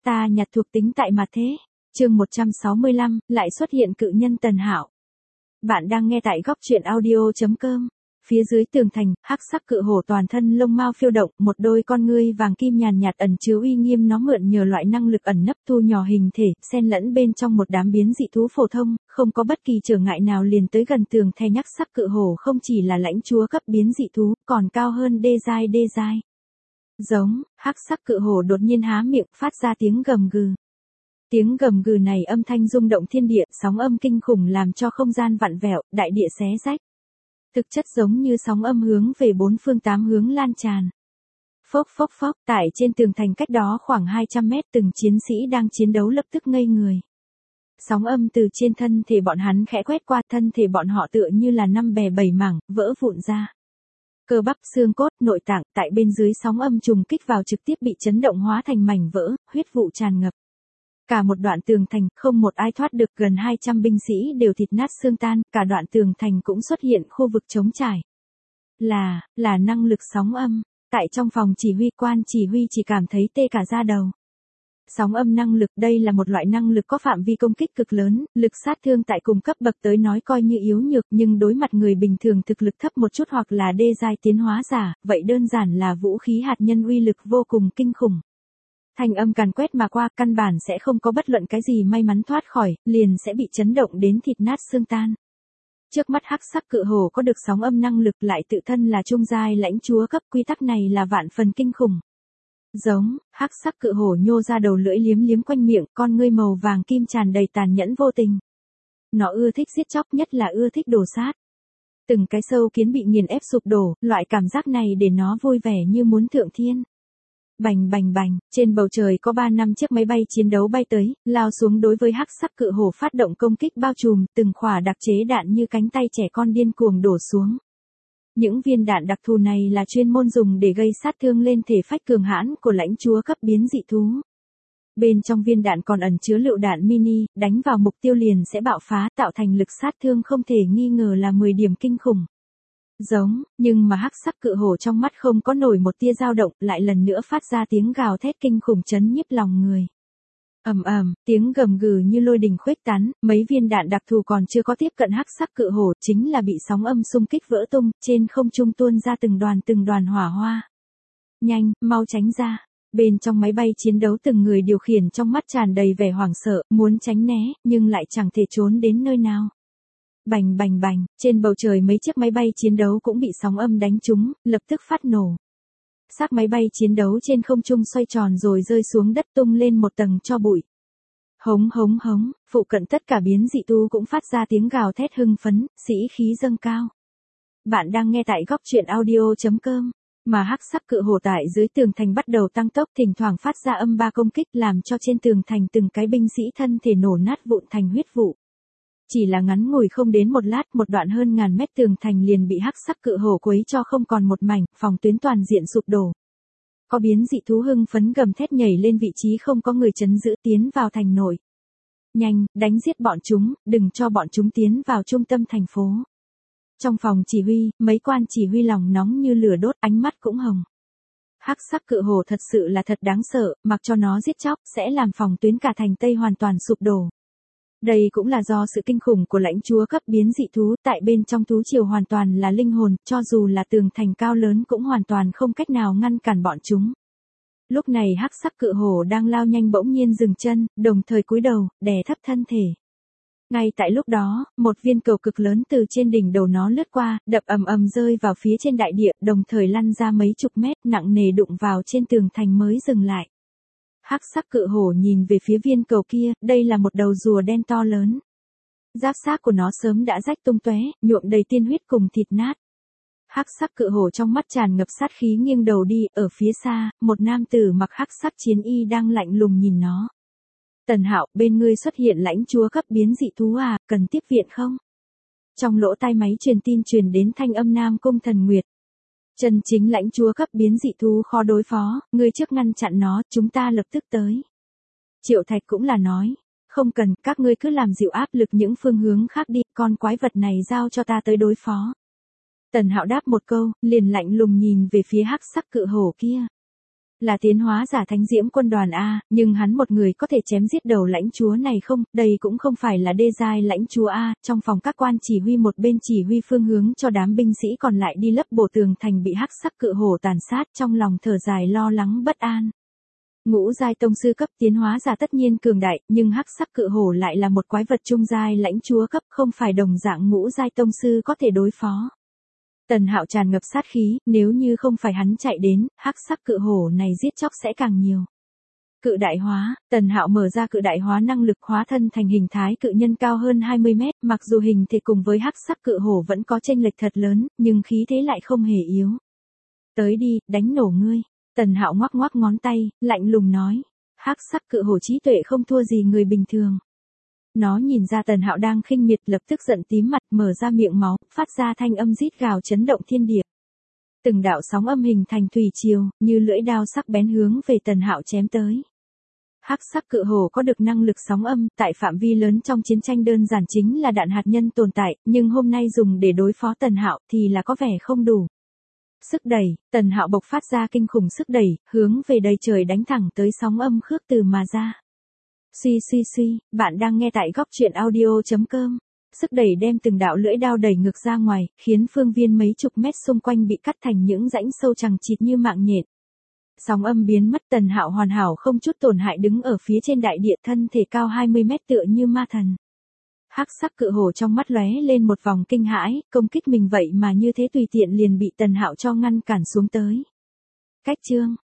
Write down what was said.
ta nhặt thuộc tính tại mặt thế. Chương 165, lại xuất hiện cự nhân Tần Hạo. Bạn đang nghe tại góc truyện audio.com. Phía dưới tường thành, hắc sắc cự hổ toàn thân lông mao phiêu động, một đôi con ngươi vàng kim nhàn nhạt ẩn chứa uy nghiêm, nó mượn nhờ loại năng lực ẩn nấp thu nhỏ hình thể, xen lẫn bên trong một đám biến dị thú phổ thông, không có bất kỳ trở ngại nào liền tới gần tường thành. Hắc sắc cự hổ không chỉ là lãnh chúa cấp biến dị thú, còn cao hơn đê giai. Giống, hắc sắc cự hổ đột nhiên há miệng, phát ra tiếng gầm gừ. Tiếng gầm gừ này âm thanh rung động thiên địa, sóng âm kinh khủng làm cho không gian vặn vẹo, đại địa xé rách. Thực chất giống như sóng âm hướng về bốn phương tám hướng lan tràn. Phốc phốc phốc, tại trên tường thành cách đó khoảng 200 mét, từng chiến sĩ đang chiến đấu lập tức ngây người. Sóng âm từ trên thân thể bọn hắn khẽ quét qua, thân thể bọn họ tựa như là năm bè bảy mảng, vỡ vụn ra. Cơ bắp, xương cốt, nội tạng tại bên dưới sóng âm trùng kích vào trực tiếp bị chấn động hóa thành mảnh vỡ, huyết vụ tràn ngập. Cả một đoạn tường thành, không một ai thoát được, gần 200 binh sĩ đều thịt nát xương tan, cả đoạn tường thành cũng xuất hiện khu vực trống trải. Là năng lực sóng âm. Tại trong phòng chỉ huy, quan chỉ huy chỉ cảm thấy tê cả da đầu. Sóng âm năng lực, đây là một loại năng lực có phạm vi công kích cực lớn, lực sát thương tại cùng cấp bậc tới nói coi như yếu nhược, nhưng đối mặt người bình thường thực lực thấp một chút hoặc là đê giai tiến hóa giả, vậy đơn giản là vũ khí hạt nhân uy lực vô cùng kinh khủng. Thanh âm càn quét mà qua, căn bản sẽ không có bất luận cái gì may mắn thoát khỏi, liền sẽ bị chấn động đến thịt nát xương tan. Trước mắt hắc sắc cự hổ có được sóng âm năng lực, lại tự thân là trung giai lãnh chúa cấp, quy tắc này là vạn phần kinh khủng. Giống, hắc sắc cự hổ nhô ra đầu lưỡi liếm liếm quanh miệng, con ngươi màu vàng kim tràn đầy tàn nhẫn vô tình. Nó ưa thích giết chóc, nhất là ưa thích đổ sát. Từng cái sâu kiến bị nghiền ép sụp đổ, loại cảm giác này để nó vui vẻ như muốn thượng thiên. Bành bành bành, trên bầu trời có 3-5 chiếc máy bay chiến đấu bay tới, lao xuống đối với hắc sắc cự hổ phát động công kích bao trùm, từng khỏa đặc chế đạn như cánh tay trẻ con điên cuồng đổ xuống. Những viên đạn đặc thù này là chuyên môn dùng để gây sát thương lên thể phách cường hãn của lãnh chúa cấp biến dị thú. Bên trong viên đạn còn ẩn chứa lựu đạn mini, đánh vào mục tiêu liền sẽ bạo phá, tạo thành lực sát thương không thể nghi ngờ là 10 điểm kinh khủng. Giống, nhưng mà hắc sắc cự hổ trong mắt không có nổi một tia dao động, lại lần nữa phát ra tiếng gào thét kinh khủng chấn nhiếp lòng người. Tiếng gầm gừ như lôi đình khuếch tán, mấy viên đạn đặc thù còn chưa có tiếp cận hắc sắc cự hổ, chính là bị sóng âm xung kích vỡ tung, trên không trung tuôn ra từng đoàn hỏa hoa. Nhanh, mau tránh ra. Bên trong máy bay chiến đấu từng người điều khiển trong mắt tràn đầy vẻ hoảng sợ, muốn tránh né, nhưng lại chẳng thể trốn đến nơi nào. Bành bành bành, trên bầu trời mấy chiếc máy bay chiến đấu cũng bị sóng âm đánh trúng, lập tức phát nổ. Xác máy bay chiến đấu trên không trung xoay tròn rồi rơi xuống đất tung lên một tầng tro bụi. Hống hống hống, phụ cận tất cả biến dị thú cũng phát ra tiếng gào thét hưng phấn, sĩ khí dâng cao. Bạn đang nghe tại góc truyện audio.com. Mà hắc sắc cự hổ tại dưới tường thành bắt đầu tăng tốc, thỉnh thoảng phát ra âm ba công kích làm cho trên tường thành từng cái binh sĩ thân thể nổ nát vụn thành huyết vụ. Chỉ là ngắn ngủi không đến một lát, một đoạn hơn ngàn mét tường thành liền bị hắc sắc cự hổ quấy cho không còn một mảnh, phòng tuyến toàn diện sụp đổ. Có biến dị thú hưng phấn gầm thét nhảy lên vị trí không có người trấn giữ tiến vào thành nội. Nhanh, đánh giết bọn chúng, đừng cho bọn chúng tiến vào trung tâm thành phố. Trong phòng chỉ huy, mấy quan chỉ huy lòng nóng như lửa đốt, ánh mắt cũng hồng. Hắc sắc cự hổ thật sự là thật đáng sợ, mặc cho nó giết chóc, sẽ làm phòng tuyến cả thành Tây hoàn toàn sụp đổ. Đây cũng là do sự kinh khủng của lãnh chúa cấp biến dị thú, tại bên trong thú triều hoàn toàn là linh hồn, cho dù là tường thành cao lớn cũng hoàn toàn không cách nào ngăn cản bọn chúng. Lúc này hắc sắc cự hổ đang lao nhanh bỗng nhiên dừng chân, đồng thời cúi đầu, đè thấp thân thể. Ngay tại lúc đó, một viên cầu cực lớn từ trên đỉnh đầu nó lướt qua, đập ầm rơi vào phía trên đại địa, đồng thời lăn ra mấy chục mét, nặng nề đụng vào trên tường thành mới dừng lại. Hắc sắc cự hổ nhìn về phía viên cầu kia, đây là một đầu rùa đen to lớn. Giáp xác của nó sớm đã rách tung tóe, nhuộm đầy tiên huyết cùng thịt nát. Hắc sắc cự hổ trong mắt tràn ngập sát khí nghiêng đầu đi, ở phía xa, một nam tử mặc hắc sắc chiến y đang lạnh lùng nhìn nó. Tần Hạo, bên ngươi xuất hiện lãnh chúa cấp biến dị thú à, cần tiếp viện không? Trong lỗ tai máy truyền tin truyền đến thanh âm Nam Cung Thần Nguyệt. Chân chính lãnh chúa cấp biến dị thú khó đối phó, ngươi trước ngăn chặn nó, chúng ta lập tức tới. Triệu Thạch cũng là nói, không cần, các ngươi cứ làm dịu áp lực những phương hướng khác đi, con quái vật này giao cho ta tới đối phó. Tần Hạo đáp một câu, liền lạnh lùng nhìn về phía hắc sắc cự hổ kia. Là tiến hóa giả thánh diễm quân đoàn A, nhưng hắn một người có thể chém giết đầu lãnh chúa này không, đây cũng không phải là đê giai lãnh chúa A, trong phòng các quan chỉ huy một bên chỉ huy phương hướng cho đám binh sĩ còn lại đi lấp bổ tường thành bị hắc sắc cự hổ tàn sát, trong lòng thở dài lo lắng bất an. Ngũ giai tông sư cấp tiến hóa giả tất nhiên cường đại, nhưng hắc sắc cự hổ lại là một quái vật trung giai lãnh chúa cấp, không phải đồng dạng ngũ giai tông sư có thể đối phó. Tần Hạo tràn ngập sát khí, nếu như không phải hắn chạy đến, hắc sắc cự hổ này giết chóc sẽ càng nhiều. Cự đại hóa, Tần Hạo mở ra cự đại hóa năng lực hóa thân thành hình thái cự nhân cao hơn 20 mét, mặc dù hình thể cùng với hắc sắc cự hổ vẫn có chênh lệch thật lớn, nhưng khí thế lại không hề yếu. Tới đi, đánh nổ ngươi. Tần Hạo ngoắc ngoắc ngón tay, lạnh lùng nói. Hắc sắc cự hổ trí tuệ không thua gì người bình thường. Nó nhìn ra Tần Hạo đang khinh miệt, lập tức giận tím mặt, mở ra miệng máu, phát ra thanh âm rít gào chấn động thiên địa. Từng đạo sóng âm hình thành thủy triều, như lưỡi đao sắc bén hướng về Tần Hạo chém tới. Hắc sắc cự hổ có được năng lực sóng âm, tại phạm vi lớn trong chiến tranh đơn giản chính là đạn hạt nhân tồn tại, nhưng hôm nay dùng để đối phó Tần Hạo thì là có vẻ không đủ. Sức đẩy, Tần Hạo bộc phát ra kinh khủng sức đẩy, hướng về đầy trời đánh thẳng tới sóng âm khước từ mà ra. Suy, bạn đang nghe tại góc truyện audio.com. Sức đẩy đem từng đạo lưỡi đao đẩy ngược ra ngoài, khiến phương viên mấy chục mét xung quanh bị cắt thành những rãnh sâu chằng chịt như mạng nhện. Sóng âm biến mất, Tần Hạo hoàn hảo không chút tổn hại đứng ở phía trên đại địa, thân thể cao 20 mét tựa như ma thần. Hắc sắc cự hổ trong mắt lóe lên một vòng kinh hãi, công kích mình vậy mà như thế tùy tiện liền bị Tần Hạo cho ngăn cản xuống tới. Cách chương